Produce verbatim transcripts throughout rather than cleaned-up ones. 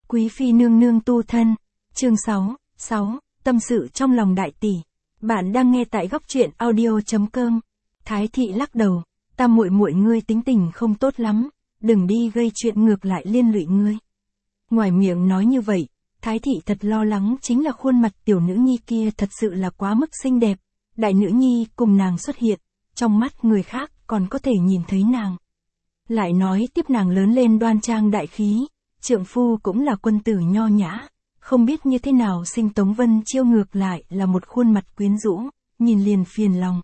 Quý phi nương nương tu thân. Chương sáu, sáu, tâm sự trong lòng đại tỷ. Bạn đang nghe tại góc truyện audio chấm com. Thái thị lắc đầu, ta muội muội ngươi tính tình không tốt lắm, đừng đi gây chuyện ngược lại liên lụy ngươi. Ngoài miệng nói như vậy, Thái thị thật lo lắng chính là khuôn mặt tiểu nữ nhi kia thật sự là quá mức xinh đẹp. Đại nữ nhi cùng nàng xuất hiện, trong mắt người khác còn có thể nhìn thấy nàng. Lại nói tiếp nàng lớn lên đoan trang đại khí, trượng phu cũng là quân tử nho nhã, không biết như thế nào sinh Tống Vân Chiêu ngược lại là một khuôn mặt quyến rũ, nhìn liền phiền lòng.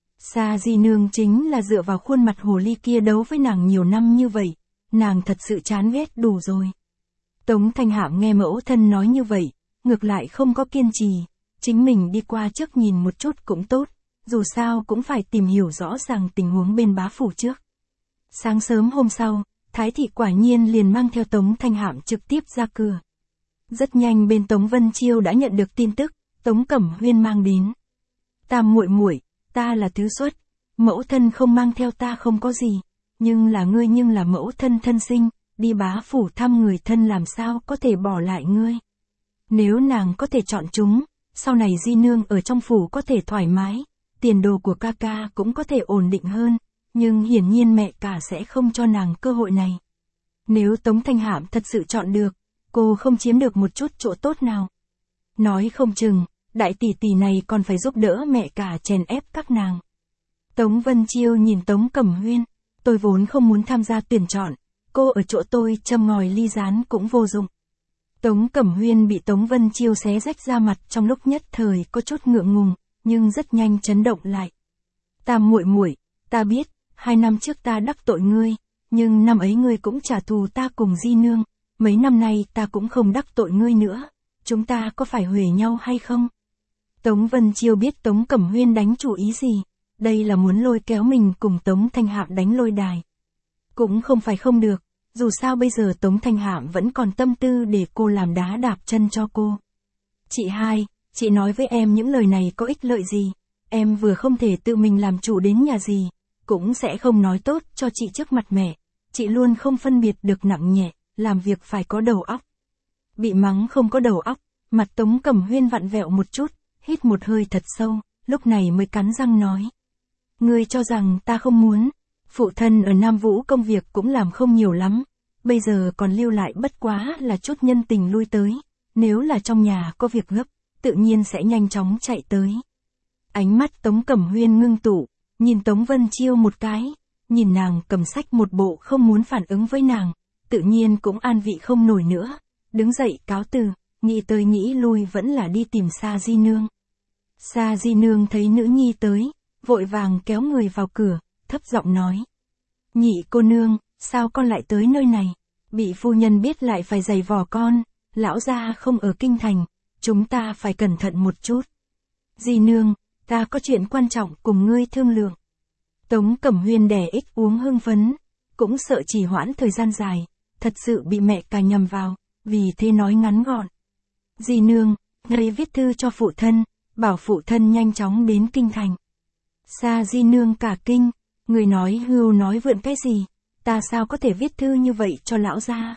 Sa Di Nương chính là dựa vào khuôn mặt hồ ly kia đấu với nàng nhiều năm như vậy, nàng thật sự chán ghét đủ rồi. Tống Thanh Hạm nghe mẫu thân nói như vậy, ngược lại không có kiên trì, chính mình đi qua trước nhìn một chút cũng tốt, dù sao cũng phải tìm hiểu rõ ràng tình huống bên bá phủ trước. Sáng sớm hôm sau, Thái thị quả nhiên liền mang theo Tống Thanh Hạm trực tiếp ra cửa. Rất nhanh bên Tống Vân Chiêu đã nhận được tin tức, Tống Cẩm Huyên mang đến. Tam muội muội, ta là thứ xuất, mẫu thân không mang theo ta không có gì, nhưng là ngươi nhưng là mẫu thân thân sinh, đi bá phủ thăm người thân làm sao có thể bỏ lại ngươi. Nếu nàng có thể chọn chúng, sau này Di Nương ở trong phủ có thể thoải mái, tiền đồ của ca ca cũng có thể ổn định hơn, nhưng hiển nhiên mẹ cả sẽ không cho nàng cơ hội này. Nếu Tống Thanh Hạm thật sự chọn được, cô không chiếm được một chút chỗ tốt nào. Nói không chừng, đại tỷ tỷ này còn phải giúp đỡ mẹ cả chèn ép các nàng. Tống Vân Chiêu nhìn Tống Cẩm Huyên, tôi vốn không muốn tham gia tuyển chọn, cô ở chỗ tôi châm ngòi ly gián cũng vô dụng. Tống Cẩm Huyên bị Tống Vân Chiêu xé rách ra mặt trong lúc nhất thời có chút ngượng ngùng, nhưng rất nhanh chấn động lại. Tam muội muội, ta biết, hai năm trước ta đắc tội ngươi, nhưng năm ấy ngươi cũng trả thù ta cùng Di Nương, mấy năm nay ta cũng không đắc tội ngươi nữa, chúng ta có phải huề nhau hay không? Tống Vân Chiêu biết Tống Cẩm Huyên đánh chủ ý gì, đây là muốn lôi kéo mình cùng Tống Thanh Hạm đánh lôi đài. Cũng không phải không được, dù sao bây giờ Tống Thanh Hạm vẫn còn tâm tư để cô làm đá đạp chân cho cô. Chị hai, chị nói với em những lời này có ích lợi gì, em vừa không thể tự mình làm chủ đến nhà gì, cũng sẽ không nói tốt cho chị trước mặt mẹ, chị luôn không phân biệt được nặng nhẹ, làm việc phải có đầu óc. Bị mắng không có đầu óc, mặt Tống Cẩm Huyên vặn vẹo một chút, hít một hơi thật sâu, lúc này mới cắn răng nói. Ngươi cho rằng ta không muốn, phụ thân ở Nam Vũ công việc cũng làm không nhiều lắm, bây giờ còn lưu lại bất quá là chút nhân tình lui tới, nếu là trong nhà có việc gấp, tự nhiên sẽ nhanh chóng chạy tới. Ánh mắt Tống Cẩm Huyên ngưng tụ, nhìn Tống Vân Chiêu một cái, nhìn nàng cầm sách một bộ không muốn phản ứng với nàng, tự nhiên cũng an vị không nổi nữa, đứng dậy cáo từ, nghĩ tới nghĩ lui vẫn là đi tìm Sa Di Nương. Sa Di Nương thấy nữ nhi tới, vội vàng kéo người vào cửa, thấp giọng nói. Nhị cô nương, sao con lại tới nơi này? Bị phu nhân biết lại phải giày vò con, lão gia không ở kinh thành, chúng ta phải cẩn thận một chút. Di Nương, ta có chuyện quan trọng cùng ngươi thương lượng. Tống Cẩm Huyên đẻ ích uống hưng phấn, cũng sợ trì hoãn thời gian dài, thật sự bị mẹ cả nhầm vào, vì thế nói ngắn gọn. Di Nương, ngươi viết thư cho phụ thân, bảo phụ thân nhanh chóng đến kinh thành. Sa Di Nương cả kinh, người nói hưu nói vượn cái gì, ta sao có thể viết thư như vậy cho lão gia.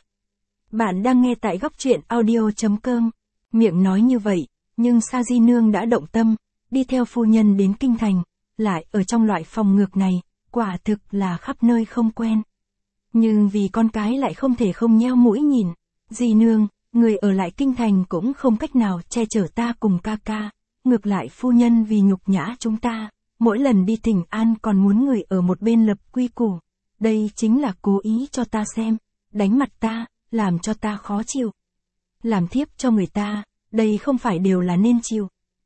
Bạn đang nghe tại góc truyện audio chấm com, miệng nói như vậy, nhưng Sa Di Nương đã động tâm, đi theo phu nhân đến kinh thành, lại ở trong loại phòng ngược này, quả thực là khắp nơi không quen. Nhưng vì con cái lại không thể không nheo mũi nhìn, Di Nương, người ở lại kinh thành cũng không cách nào che chở ta cùng ca ca, ngược lại phu nhân vì nhục nhã chúng ta, mỗi lần đi thỉnh an còn muốn người ở một bên lập quy củ, đây chính là cố ý cho ta xem, đánh mặt ta, làm cho ta khó chịu. Làm thiếp cho người ta, đây không phải đều là nên chịu.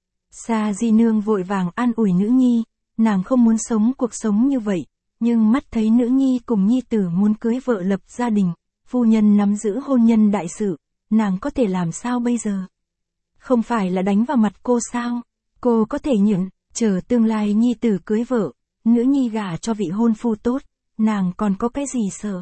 Sa Di Nương vội vàng an ủi nữ nhi, nàng không muốn sống cuộc sống như vậy, nhưng mắt thấy nữ nhi cùng nhi tử muốn cưới vợ lập gia đình, phu nhân nắm giữ hôn nhân đại sự, nàng có thể làm sao bây giờ? Không phải là đánh vào mặt cô sao? Cô có thể nhịn, chờ tương lai nhi tử cưới vợ, nữ nhi gả cho vị hôn phu tốt, nàng còn có cái gì sợ?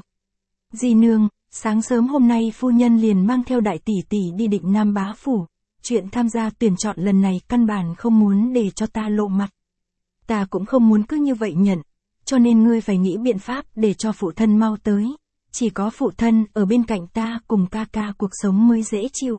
Di Nương, sáng sớm hôm nay phu nhân liền mang theo đại tỷ tỷ đi Định Nam bá phủ, chuyện tham gia tuyển chọn lần này căn bản không muốn để cho ta lộ mặt. Ta cũng không muốn cứ như vậy nhận, cho nên ngươi phải nghĩ biện pháp để cho phụ thân mau tới, chỉ có phụ thân ở bên cạnh ta cùng ca ca cuộc sống mới dễ chịu.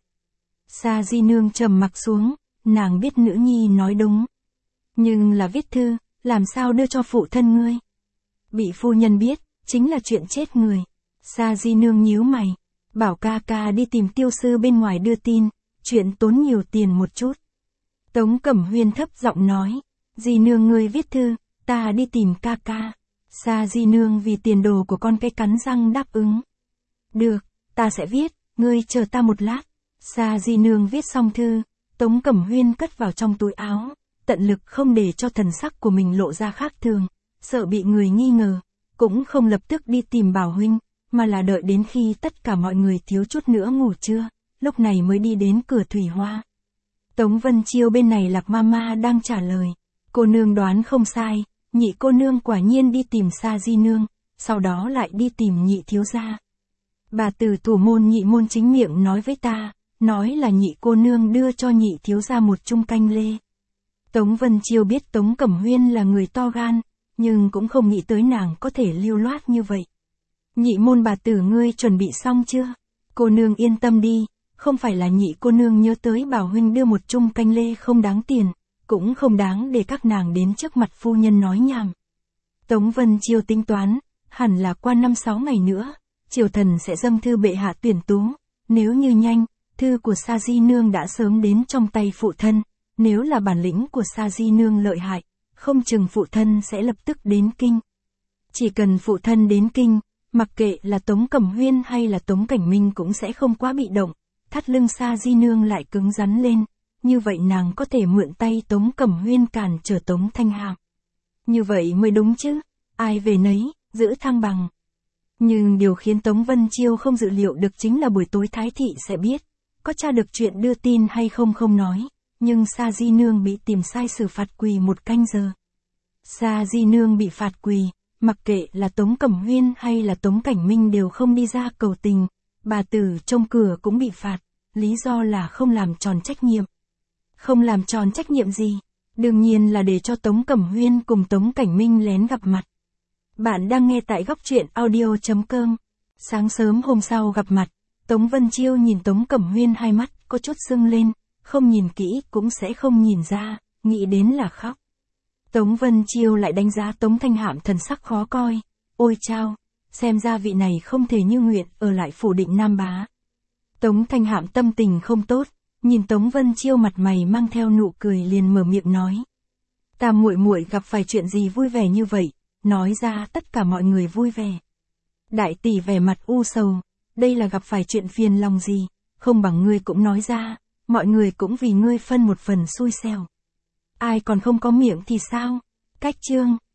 Sa Di Nương trầm mặc xuống, nàng biết nữ nhi nói đúng. Nhưng là viết thư, làm sao đưa cho phụ thân ngươi? Bị phu nhân biết, chính là chuyện chết người. Sa Di Nương nhíu mày, bảo ca ca đi tìm tiêu sư bên ngoài đưa tin, chuyện tốn nhiều tiền một chút. Tống Cẩm Huyên thấp giọng nói, Di Nương ngươi viết thư, ta đi tìm ca ca. Sa Di Nương vì tiền đồ của con cái cắn răng đáp ứng. Được, ta sẽ viết, ngươi chờ ta một lát. Sa Di Nương viết xong thư, Tống Cẩm Huyên cất vào trong túi áo, tận lực không để cho thần sắc của mình lộ ra khác thường, sợ bị người nghi ngờ, cũng không lập tức đi tìm Bảo huynh, mà là đợi đến khi tất cả mọi người thiếu chút nữa ngủ trưa, lúc này mới đi đến cửa thủy hoa. Tống Vân Chiêu bên này Lạc Mama đang trả lời, cô nương đoán không sai, nhị cô nương quả nhiên đi tìm Sa Di Nương, sau đó lại đi tìm nhị thiếu gia. Bà từ thủ môn nhị môn chính miệng nói với ta, nói là nhị cô nương đưa cho nhị thiếu gia một chung canh lê. Tống Vân Chiêu biết Tống Cẩm Huyên là người to gan, nhưng cũng không nghĩ tới nàng có thể lưu loát như vậy. Nhị môn bà tử ngươi chuẩn bị xong chưa? Cô nương yên tâm đi, không phải là nhị cô nương nhớ tới Bảo huynh đưa một chung canh lê không đáng tiền, cũng không đáng để các nàng đến trước mặt phu nhân nói nhảm. Tống Vân Chiêu tính toán, hẳn là qua năm sáu ngày nữa, triều thần sẽ dâng thư bệ hạ tuyển tú, nếu như nhanh, thư của Sa Di Nương đã sớm đến trong tay phụ thân, nếu là bản lĩnh của Sa Di Nương lợi hại, không chừng phụ thân sẽ lập tức đến kinh. Chỉ cần phụ thân đến kinh, mặc kệ là Tống Cẩm Huyên hay là Tống Cảnh Minh cũng sẽ không quá bị động, thắt lưng Sa Di Nương lại cứng rắn lên, như vậy nàng có thể mượn tay Tống Cẩm Huyên cản trở Tống Thanh Hạm. Như vậy mới đúng chứ, ai về nấy, giữ thăng bằng. Nhưng điều khiến Tống Vân Chiêu không dự liệu được chính là buổi tối Thái thị sẽ biết, có tra được chuyện đưa tin hay không không nói, nhưng Sa Di Nương bị tìm sai xử phạt quỳ một canh giờ. Sa Di Nương bị phạt quỳ, mặc kệ là Tống Cẩm Huyên hay là Tống Cảnh Minh đều không đi ra cầu tình, bà tử trong cửa cũng bị phạt, lý do là không làm tròn trách nhiệm. Không làm tròn trách nhiệm gì? Đương nhiên là để cho Tống Cẩm Huyên cùng Tống Cảnh Minh lén gặp mặt. Bạn đang nghe tại góc truyện audio chấm com. Sáng sớm hôm sau gặp mặt, Tống Vân Chiêu nhìn Tống Cẩm Huyên hai mắt có chút sưng lên, không nhìn kỹ cũng sẽ không nhìn ra, nghĩ đến là khóc. Tống Vân Chiêu lại đánh giá Tống Thanh Hạm thần sắc khó coi, ôi chao, xem ra vị này không thể như nguyện ở lại phủ Định Nam Bá. Tống Thanh Hạm tâm tình không tốt, nhìn Tống Vân Chiêu mặt mày mang theo nụ cười liền mở miệng nói. Ta muội muội gặp phải chuyện gì vui vẻ như vậy, nói ra tất cả mọi người vui vẻ. Đại tỷ vẻ mặt u sầu, đây là gặp phải chuyện phiền lòng gì, không bằng ngươi cũng nói ra, mọi người cũng vì ngươi phân một phần xui xẻo. Ai còn không có miệng thì sao? Cách chương,